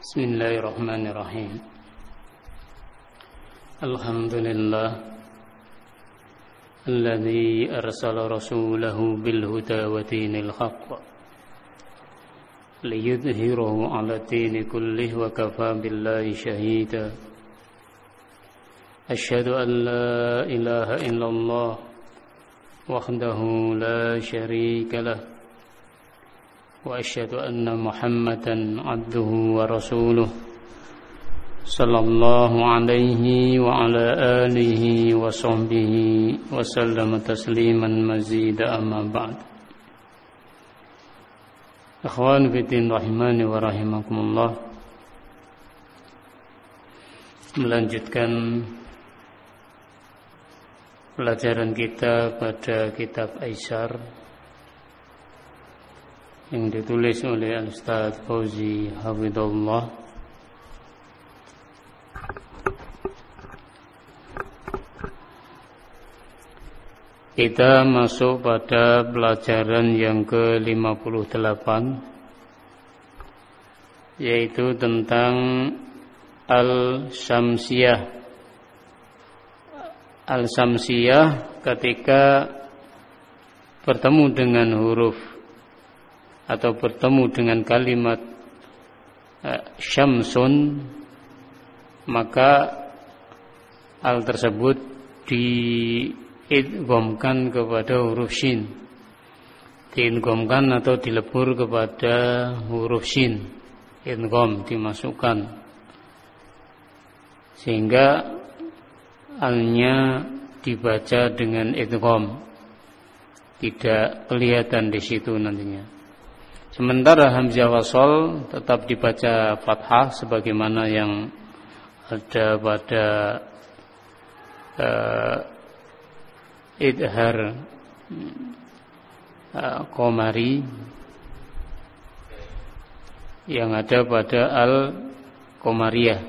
Bismillahirrahmanirrahim. Alhamdulillah alladzi arsala rasulahu bil huda wa dinil haqq liyudhhirahu 'ala dini kullihi wa kafaa billahi shahida. Asyhadu an la ilaha illallah wahdahu la syarika lah wa asyhadu anna Muhammadan 'abduhu wa rasuluh sallallahu alaihi wa ala alihi wa sahbihi wa sallama tasliman mazida amma ba'd. Akhwan fiddin rahimani wa rahimakumullah, melanjutkan pelajaran kita pada kitab Aisar yang ditulis oleh Al-Ustaz Fauzi Hafidhullah. Kita masuk pada pelajaran yang ke-58, yaitu tentang Al-Syamsiyah. Al-Syamsiyah ketika bertemu dengan huruf atau bertemu dengan kalimat syamsun, maka al tersebut diidghamkan kepada huruf shin, diidghamkan atau dilebur kepada huruf shin, idgham dimasukkan, sehingga alnya dibaca dengan idgham, tidak kelihatan di situ nantinya. Sementara hamzah wasal tetap dibaca fathah sebagaimana yang ada pada idhar qamari, yang ada pada al-qamariyah.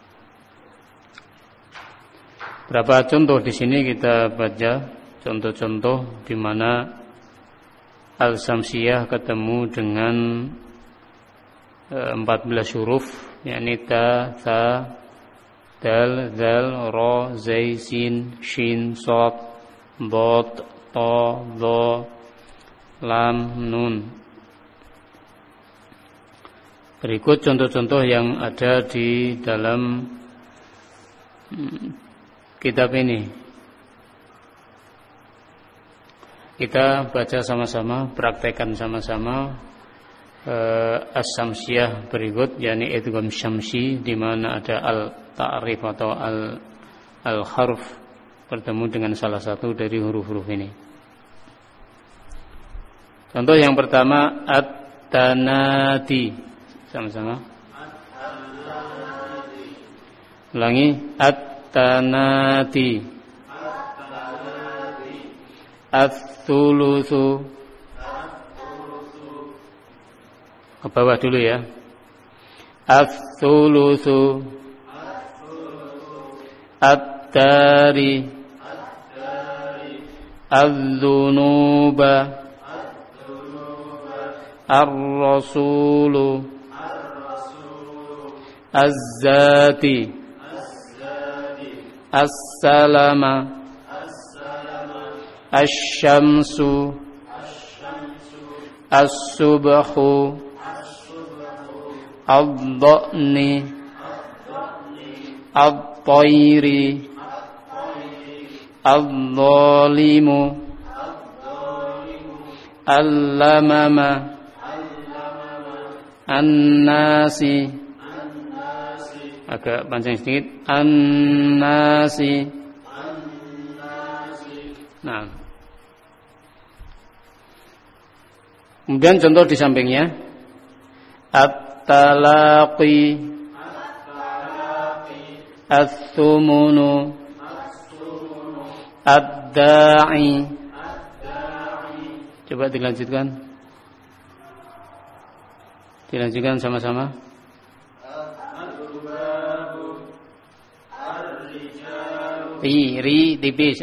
Berapa contoh di sini kita baca, contoh-contoh di mana Al-Syamsiyah ketemu dengan 14 huruf, yakni ta, tha, dal, zal, ra, zai, sin, shin, shad, dad, ta, dha, lam, nun. Berikut contoh-contoh yang ada di dalam kitab ini. Kita baca sama-sama, praktekkan sama-sama As-Syamsiyah berikut, yakni idgham syamsi, di mana ada al-ta'rif atau al-harf bertemu dengan salah satu dari huruf-huruf ini. Contoh yang pertama, at-tanati. Sama-sama. Ulangi, at-tanati. Ats-tsulusu. Ke bawah dulu ya. Ats-tsulusu. At-tari. Az-zunuba. Ar-rasulu. Az-zati. As-salama. Asy-syamsu. As-subhu. Ad-dha'ni. At-tayri. Ad-dhalimu. Al-lamama. An-nasi. Agak panjang sedikit. An-nasi. Nah, kemudian contoh di sampingnya, at-talaqi, at-thumunu, ad-da'i. Coba dilanjutkan. Dilanjutkan sama-sama. Ri tipis,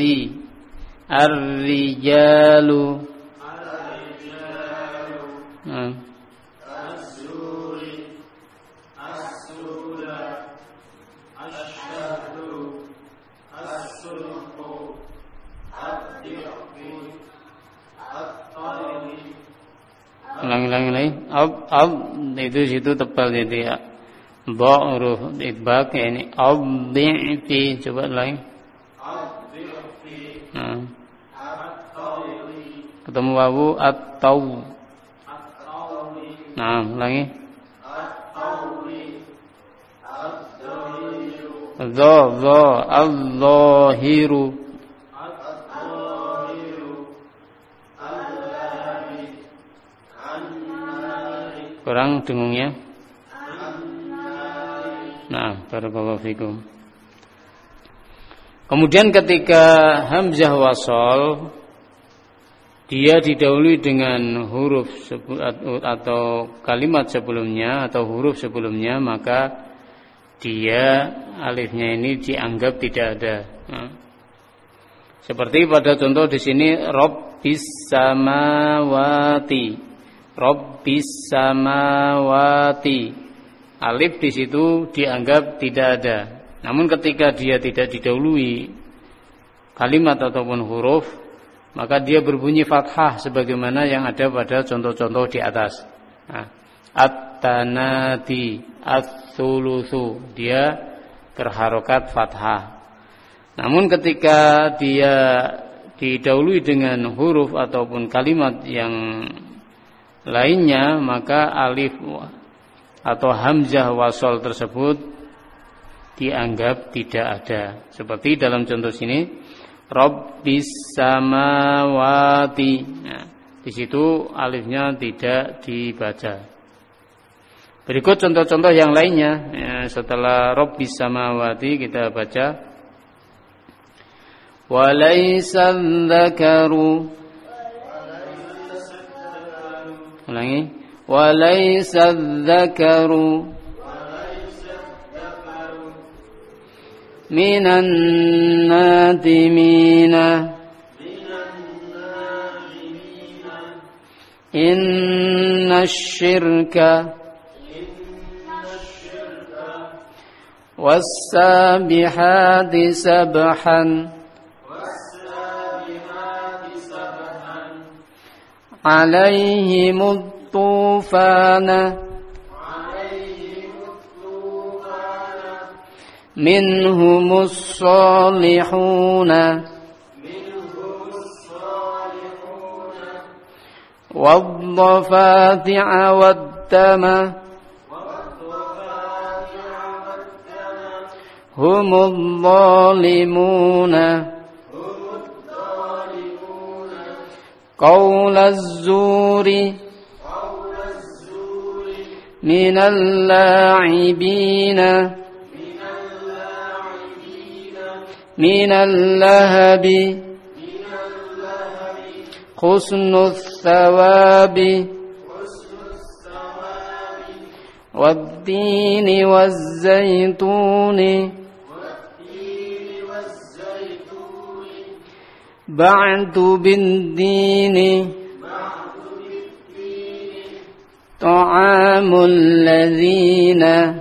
ar-rijalu. Ulangi. Ab itu situ tebal itu ya. Ba huruf idbaq ya, ini adhi'fi. Coba lagi. Adhi'fi. Nah. Ketemu wawu at-taw. Nah, lagi. Al-zahiru. Kurang dengungnya. Nah, barakallahu fikum. Kemudian ketika hamzah wasal dia didahului dengan huruf atau kalimat sebelumnya atau huruf sebelumnya, maka dia alifnya ini dianggap tidak ada. Nah, seperti pada contoh di sini Rabbis samawati. Rabbis samawati. Alif di situ dianggap tidak ada. Namun ketika dia tidak didahului kalimat ataupun huruf, maka dia berbunyi fathah sebagaimana yang ada pada contoh-contoh di atas. Nah, at-tanati, ats-tsulusu, dia berharokat fathah. Namun ketika dia didahului dengan huruf ataupun kalimat yang lainnya, maka alif atau hamzah wasal tersebut dianggap tidak ada. Seperti dalam contoh sini, Rabbis samawati. Nah, di situ alifnya tidak dibaca. Berikut contoh-contoh yang lainnya. Ya, setelah Rabbis samawati kita baca walaysa dzakaru. Ulangi. Walaysa dzakaru minan nadimina inna syirka was-sabihati sabhan alaihimut tufana minhumus salihuna waddafati'a waddama humul zalimuna qaulaz zuri minal la'ibina minal lahabi husnus thawabi waddini wazzaituni ba'du bid-dini ta'amul ladzina.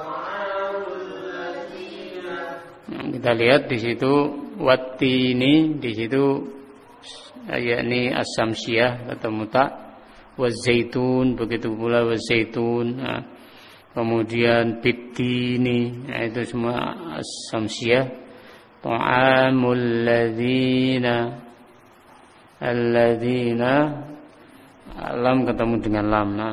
Kita lihat di situ wattini, di situ yakni as-samsiyah ketemu tak, wazaitun begitu pula wazaitun. Nah, kemudian bid-dini, nah, itu semua as-samsiyah. Ta'amul ladzina, alladzina, lam ketemu dengan lam. Nah,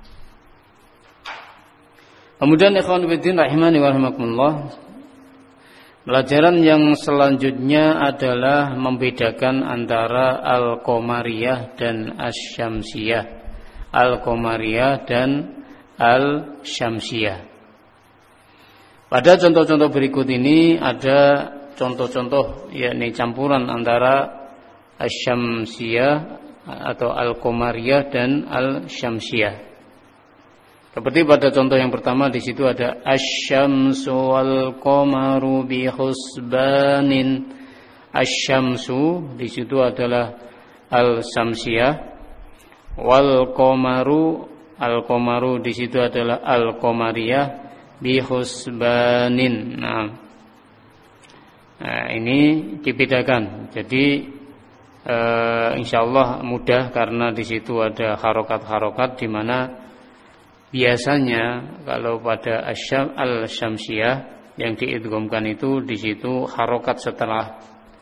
kemudian ikhwan fillah rahimani wa rahimakumullah, pelajaran yang selanjutnya adalah membedakan antara al-qamariyah dan asy-syamsiyah. Al-qamariyah dan al-syamsiyah. Pada contoh-contoh berikut ini ada contoh-contoh yakni campuran antara asy-syamsiyah atau al-qamariyah dan al-syamsiyah. Seperti pada contoh yang pertama, di situ ada asy-syamsu wal qamaru bi husbanin. Asy-syamsu di situ adalah al-syamsiyah, wal qamaru, al-qamaru di situ adalah al-qamariyah bi husbanin. Nah, ini dibedakan. Jadi insyaallah mudah karena di situ ada harokat-harokat di mana biasanya kalau pada al-syamsiyah yang diidghamkan itu di situ harokat setelah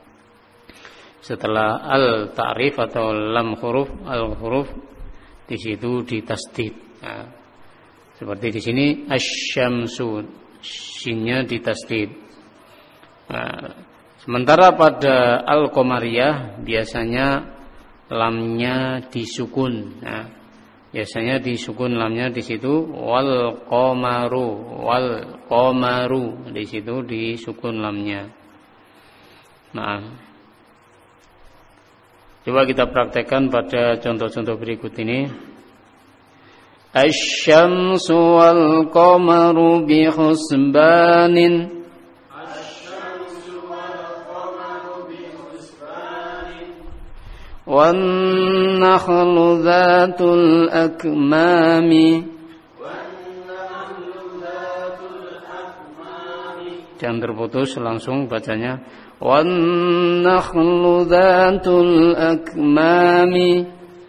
al-ta'rif atau lam huruf al-huruf di situ ditasdid. Nah, seperti di sini asy-syamsu, sinnya ditasdid. Nah, sementara pada al-qamariyah biasanya lamnya disukun. Nah, biasanya disukun lamnya di situ wal qamaru di situ disukun lamnya. Nah, coba kita praktekkan pada contoh-contoh berikut ini. Asy-syamsu wal qamaru bi husbanin. Wan nakhlu dzatul akmami. Jangan terputus, langsung bacanya. Wan nakhlu dzatul akmami.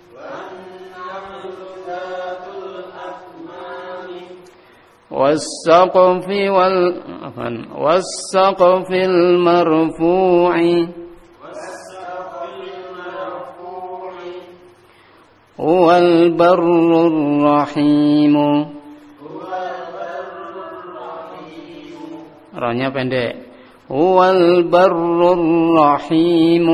Was-saqfil marfu'i. Huwal barrur rahim. Ra-nya pendek. Huwal barrur rahim.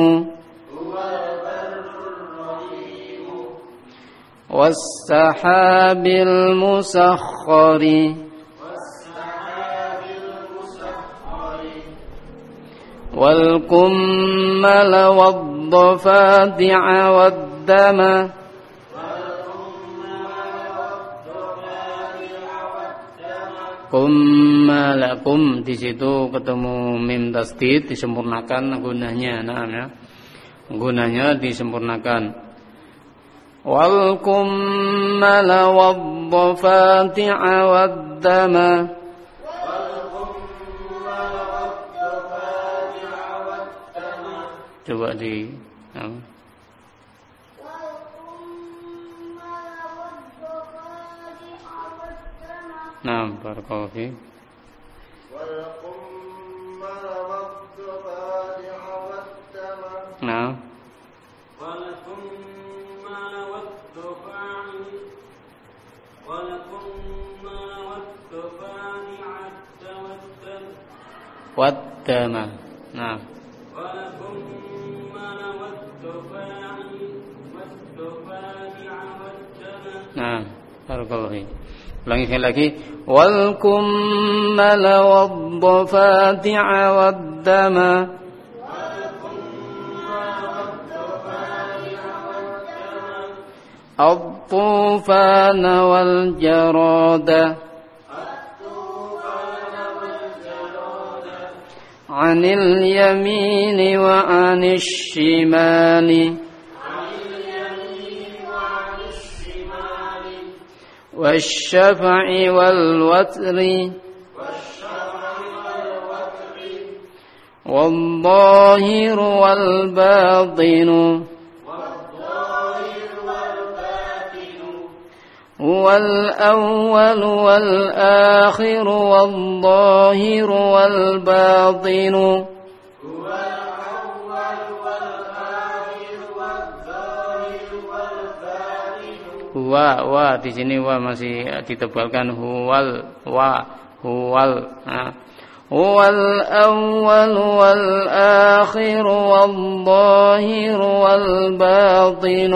Was-sahabil musakhkhari. Wal kummala wad-dhafadi'a wad-dama. Kummalakum di situ ketemu mim tasdid disempurnakan gunanya. Nah, ya. Gunanya disempurnakan. Wal kummala wad-dhafati'a wad-dama. Coba di Nah, barakallahu fi. Nah. Waddama. Nah. Nah, barakallahu fi. Ulangi sekali lagi. Wal kummala wad-dhafati'a wad-dama. At-tufana wal jarada. Anil yamini wa anil shimali. والشفع والوتر والظاهر والباطن هو الأول والآخر والظاهر والباطن. Wa di sini wa masih ditebalkan huwal huwal. Huwal awwal wal akhir wal zahir wal batin.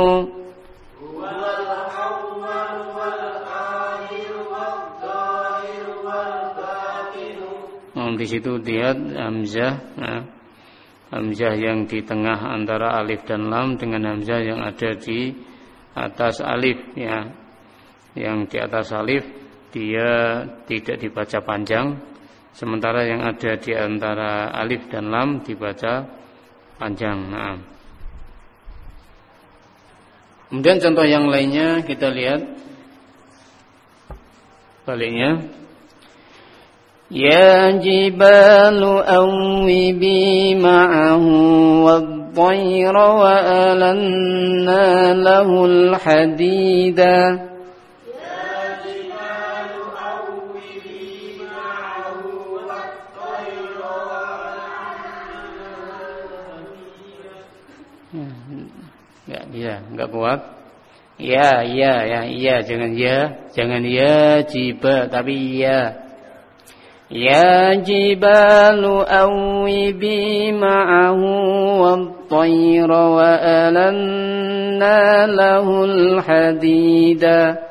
Di situ lihat hamzah. Hamzah yang di tengah antara alif dan lam dengan hamzah yang ada di atas alif, ya. Yang di atas alif dia tidak dibaca panjang, sementara yang ada di antara alif dan lam dibaca panjang. Nah. Kemudian contoh yang lainnya kita lihat baliknya. Ya jibalu awwibi ma'ahu والطير وألنا له الحديد enggak kuat. Ya, jangan ya jiba tapi ya. Ya jibalu awwibi ma'ahu wat-tayra wa alanna lahul hadida.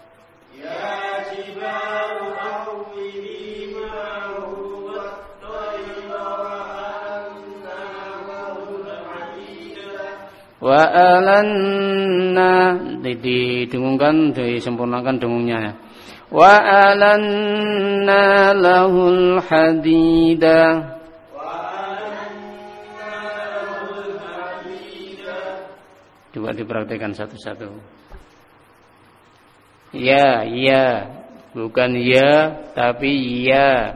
Wa alanna didengungkan, disempurnakan dengungnya. Wa alanna lahul hadida. Coba diperhatikan satu-satu. Ya, bukan ya tapi ya.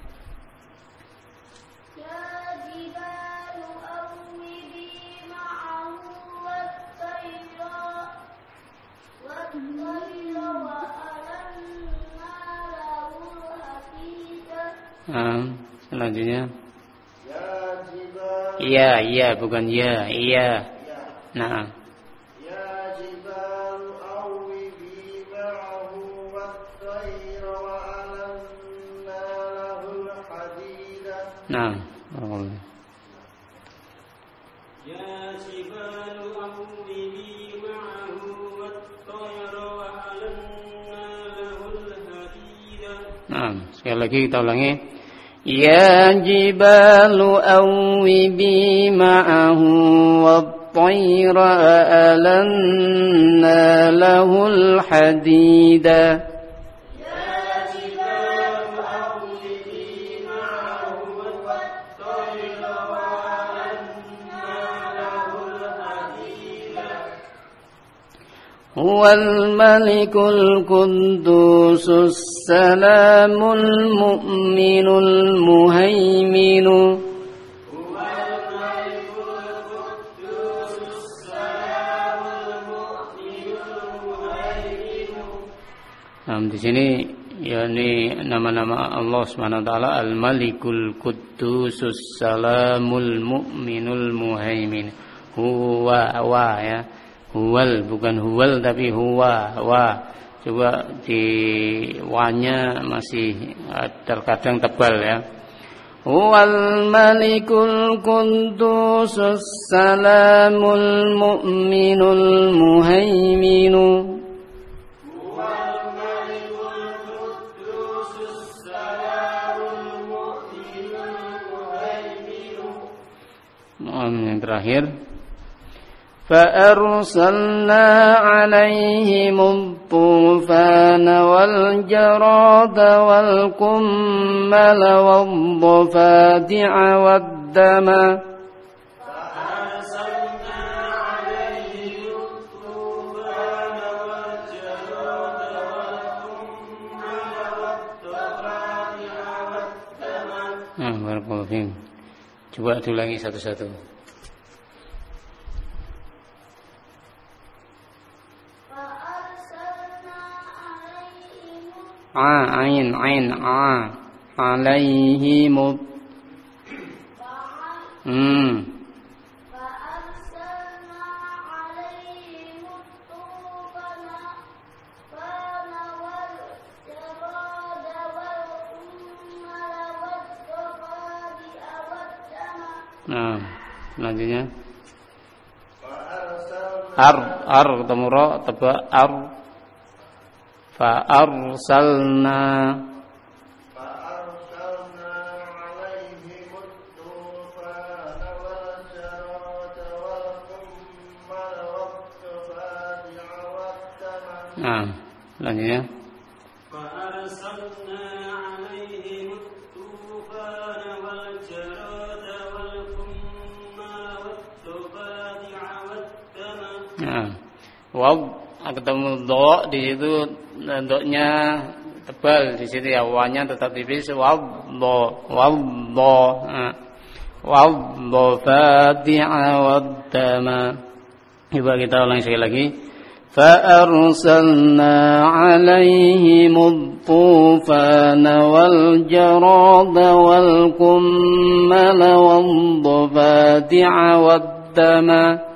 Selanjutnya ya bukan ya iya. Nah sekali lagi kita ulangi. Ya jibalu awwibi ma'ahu wat-tayra alanna lahul hadida. Ya jibalu awwibi ma'ahu wat-tayra alanna lahul hadida. Huwal malikul quddusus salamul mu'minul muhaiminu. Huwal malikul quddusus salamul mu'minul muhaiminu. Di sini yakni nama-nama Allah Subhanahu wa taala Al-Malikul Quddusus Salamul Mu'minul Muhaimin. Huwa ya. Huwal bukan huwal tapi huwa wa. Coba di wanya masih terkadang tebal ya. Huwal malikul quddusus salamul mu'minul muhaiminu. Huwal malikul quddusus salamul mu'minul muhaiminu. Yang terakhir فأرسلنا عليهم الطوفان والجراد والقمل والضفادع والدم. فأرسلنا عليهم الطوفان والجراد والقمل والضفادع والدم. Barakallahu fiik. Coba diulangi satu-satu. Ain alaihim selanjutnya ar ketemu ra tebak ar. Fa'arsalna alaihim at-tufana wal jarada wal qummal wat-tufadi'a wat-tama. Selanjutnya fa'arsalna alaihim at-tufana wal jarada wal qummal wat-tufadi'a wat-tama. Wow, ketemu do di situ. Doknya tebal di situ ya, wanya tetap tipis. Waddo wad-dhafadi'a wad-dama. Coba kita ulang sekali lagi. فأرسلنا عليهم الطوفان والجراد والقمل والضفادع والدم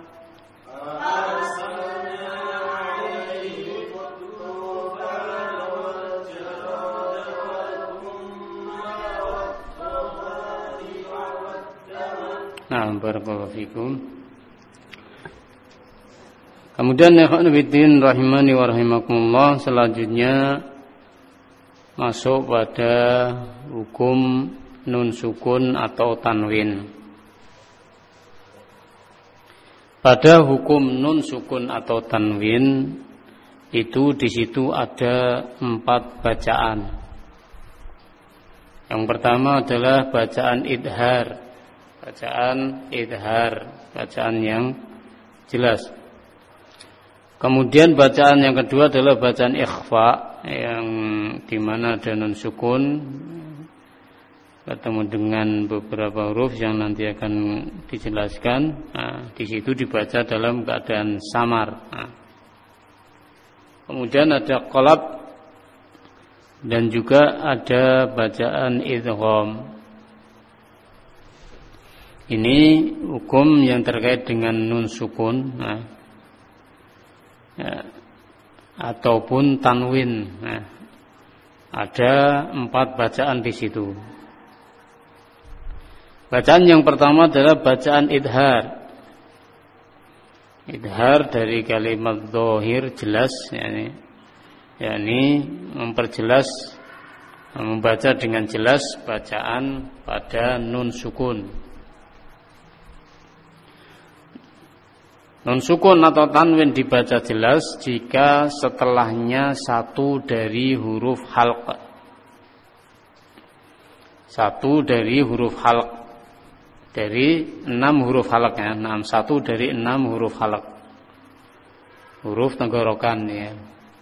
Nah, barakallahu fikum. Kemudian ikhwan fillah rahimani wa rahimakumullah, selanjutnya masuk pada hukum nun sukun atau tanwin. Pada hukum nun sukun atau tanwin itu di situ ada 4 bacaan. Yang pertama adalah bacaan idhar. Bacaan yang jelas. Kemudian bacaan yang kedua adalah bacaan ikhfa, yang dimana ada nun sukun ketemu dengan beberapa huruf yang nanti akan dijelaskan. Nah, di situ dibaca dalam keadaan samar. Nah, kemudian ada qalab dan juga ada bacaan idgham. Ini hukum yang terkait dengan nun sukun, ataupun tanwin. Nah, ada 4 bacaan di situ. Bacaan yang pertama adalah bacaan idhar. Idhar dari kalimat dhahir jelas, yakni memperjelas, membaca dengan jelas bacaan pada nun sukun. Nun sukun atau tanwin dibaca jelas jika setelahnya satu dari huruf halq. Satu dari huruf halq. Dari 6 huruf halq ya. 1 dari 6 huruf halq. Huruf tenggorokan ya.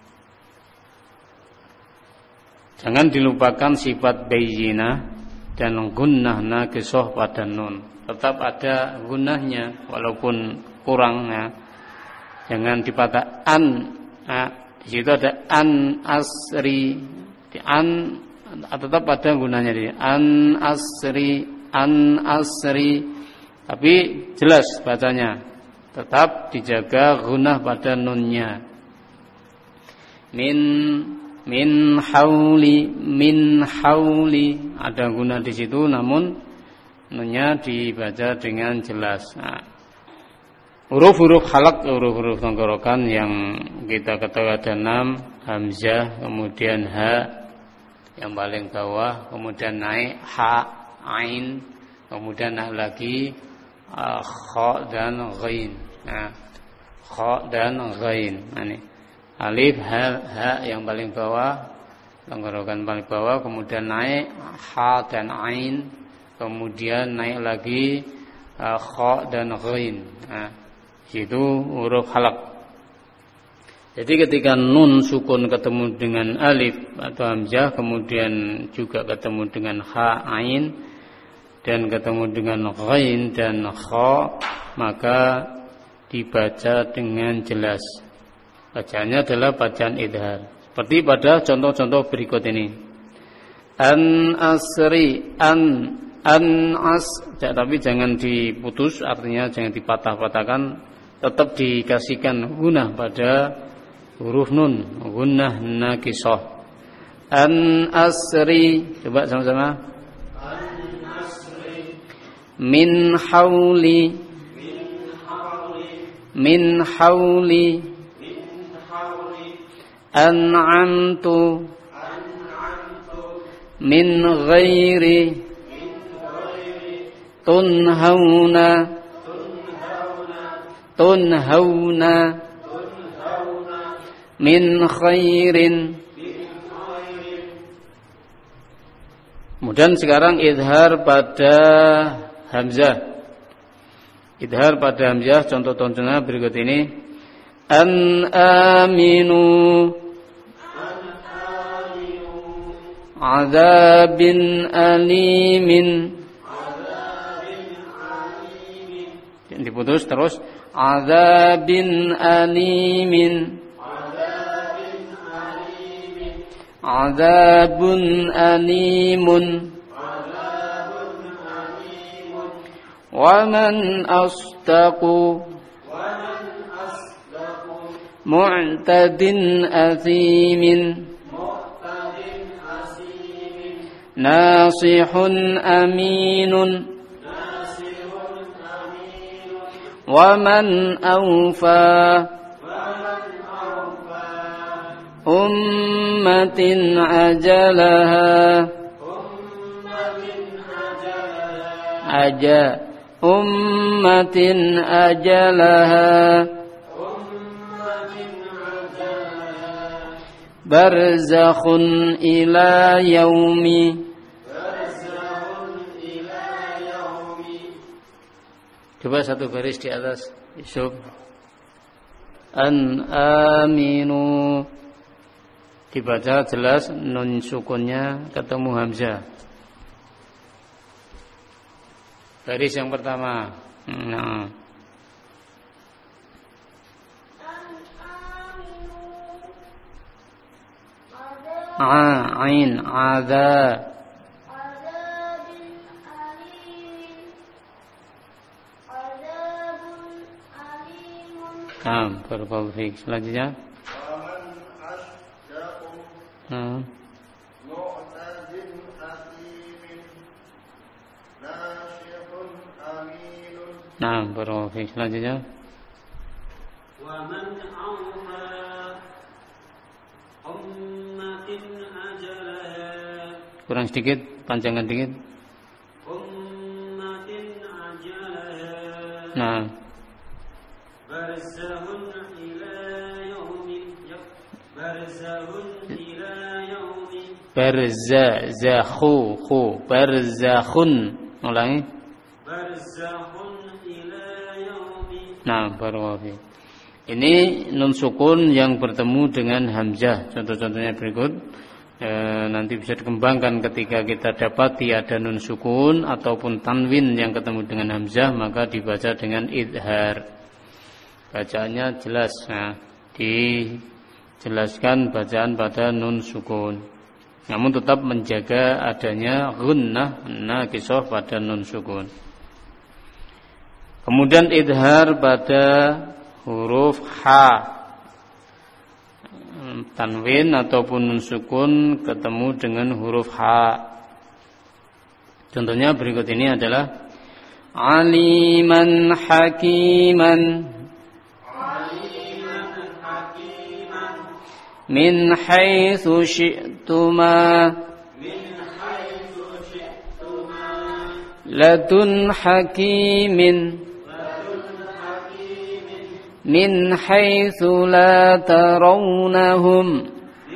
Jangan dilupakan sifat bayyinah dan gunnah naqisoh pada nun. Tetap ada gunnahnya walaupun kurang ya. Jangan dipatah an. Nah, di situ ada an asri. Di an tetap ada gunanya di an asri. Tapi jelas bacanya. Tetap dijaga gunnah pada nunnya. Min hauli ada gunnah di situ, namun nunnya dibaca dengan jelas. Nah, huruf-huruf halak, huruf-huruf tenggorokan yang kita ketahui ada 6, hamzah, kemudian ha yang paling bawah, kemudian naik ha, ain, kemudian naik lagi kha dan ghain. Nah, kha dan ghain. Nah, ini alif, ha yang paling bawah, tenggorokan paling bawah, kemudian naik ha dan ain, kemudian naik lagi kha dan ghain. Nah, itu huruf halak. Jadi ketika nun sukun ketemu dengan alif atau hamzah, kemudian juga ketemu dengan ha, ain, dan ketemu dengan ghain dan kha, maka dibaca dengan jelas. Bacaannya adalah bacaan idhar. Seperti pada contoh-contoh berikut ini. An asri, an tapi jangan diputus, artinya jangan dipatah-patahkan. Tetap dikasihkan gunnah pada huruf nun, gunnah naqisah. An asri, coba sama-sama. An asri. Min hauli. An'amtu. Min ghairi. Tunhauna min khairin. Kemudian sekarang idhar pada hamzah. Idhar pada hamzah, contoh-contohnya berikut ini. An aminu azabin alimin diputus terus adzabin alimin. Adzabun alimun. Wa man asdaqu mu'tadin athimin. Nasihun aminun. Wa man awfa ummatin ajalaha. Ummatin ajalaha. Barzakhun ila yaumi. Coba satu baris di atas Yusuf. An aminu. Dibaca jelas nun sukunnya ketemu hamzah. Baris yang pertama. Nah. Ain ada. Barakallahu fiik. Selanjutnya. Barakallahu fiik. Selanjutnya. Wa man awfa ummatin ajalaha. Kurang sedikit, panjangkan dikit. Ummatin ajalaha. Barzahun ila yaumin. Barzahun ila yaumin. Barzakhun. Ulangi. Barzakhun ila yaumin. Barakallahu. Ini nun sukun yang bertemu dengan hamzah. Contoh-contohnya berikut. Nanti bisa dikembangkan ketika kita dapati ada nun sukun ataupun tanwin yang ketemu dengan hamzah, maka dibaca dengan idhar. Bacaannya jelas. Dijelaskan bacaan pada nun sukun. Namun tetap menjaga adanya gunnah naqisah pada nun sukun. Kemudian idhar pada huruf ha. Tanwin ataupun nun sukun ketemu dengan huruf ha. Contohnya berikut ini adalah aliman hakiman. Min haitsu syi'tuma. Ladun hakimin. Min haitsu la tarawnahum.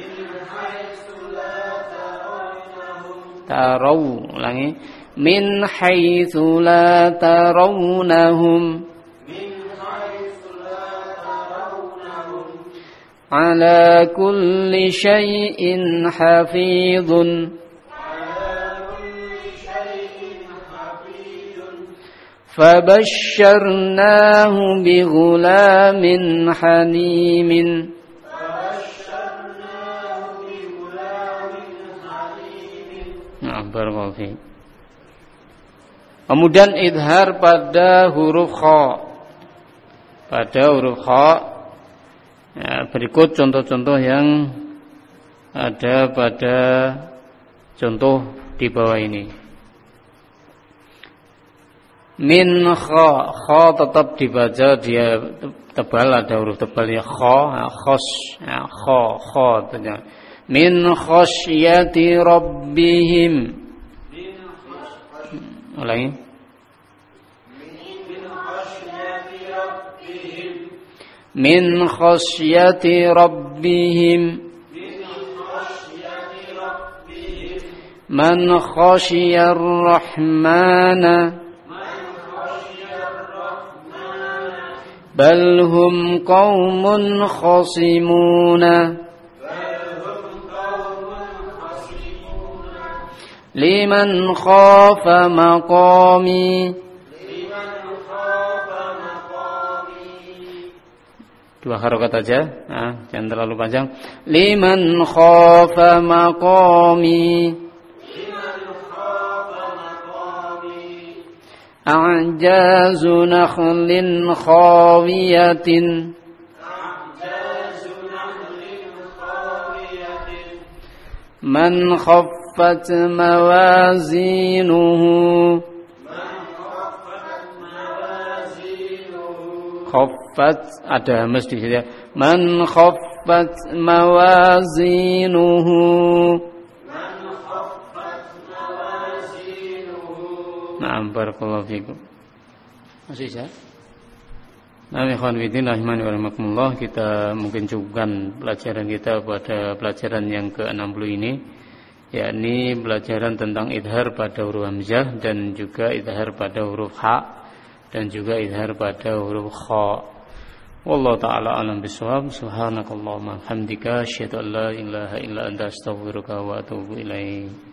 Ulangi. Min haitsu la tarawnahum. Ala kulli syai'in hafizun. Fabashsharnahu bighulamin halimin. Barakallahu fiik. Kemudian idhar pada huruf kha. Berikut contoh-contoh yang ada pada contoh di bawah ini. Min kha tetap dibaca, dia tebal, ada huruf tebal ya, kha, min khasyati rabbihim. Ulangi. Min khasyati rabbihim. Man khasyar rahmana. Bal hum qaumun khasimuna. Liman khafa maqami. 2 harokat aja, jangan terlalu panjang. Liman khafa maqami a'jazu nakhlin khawiyatin man khaffat mawazinuhu khaffat ada hamas di situ. Man khaffat mawazinuhu Na'am barakallahu fikum. Masih ya? Nah, ikhwan fillah rahimani wa rahimakumullah, kita mungkin cukupkan pelajaran kita pada pelajaran yang ke-60 ini, yakni pelajaran tentang idhar pada huruf hamzah dan juga idhar pada huruf ha dan juga idhar pada huruf kha. Wallahu ta'ala alam bisawab. Subhanakallahumma hamdika asyhadu an la ilaha illa anta astaghfiruka wa atubu ilaik.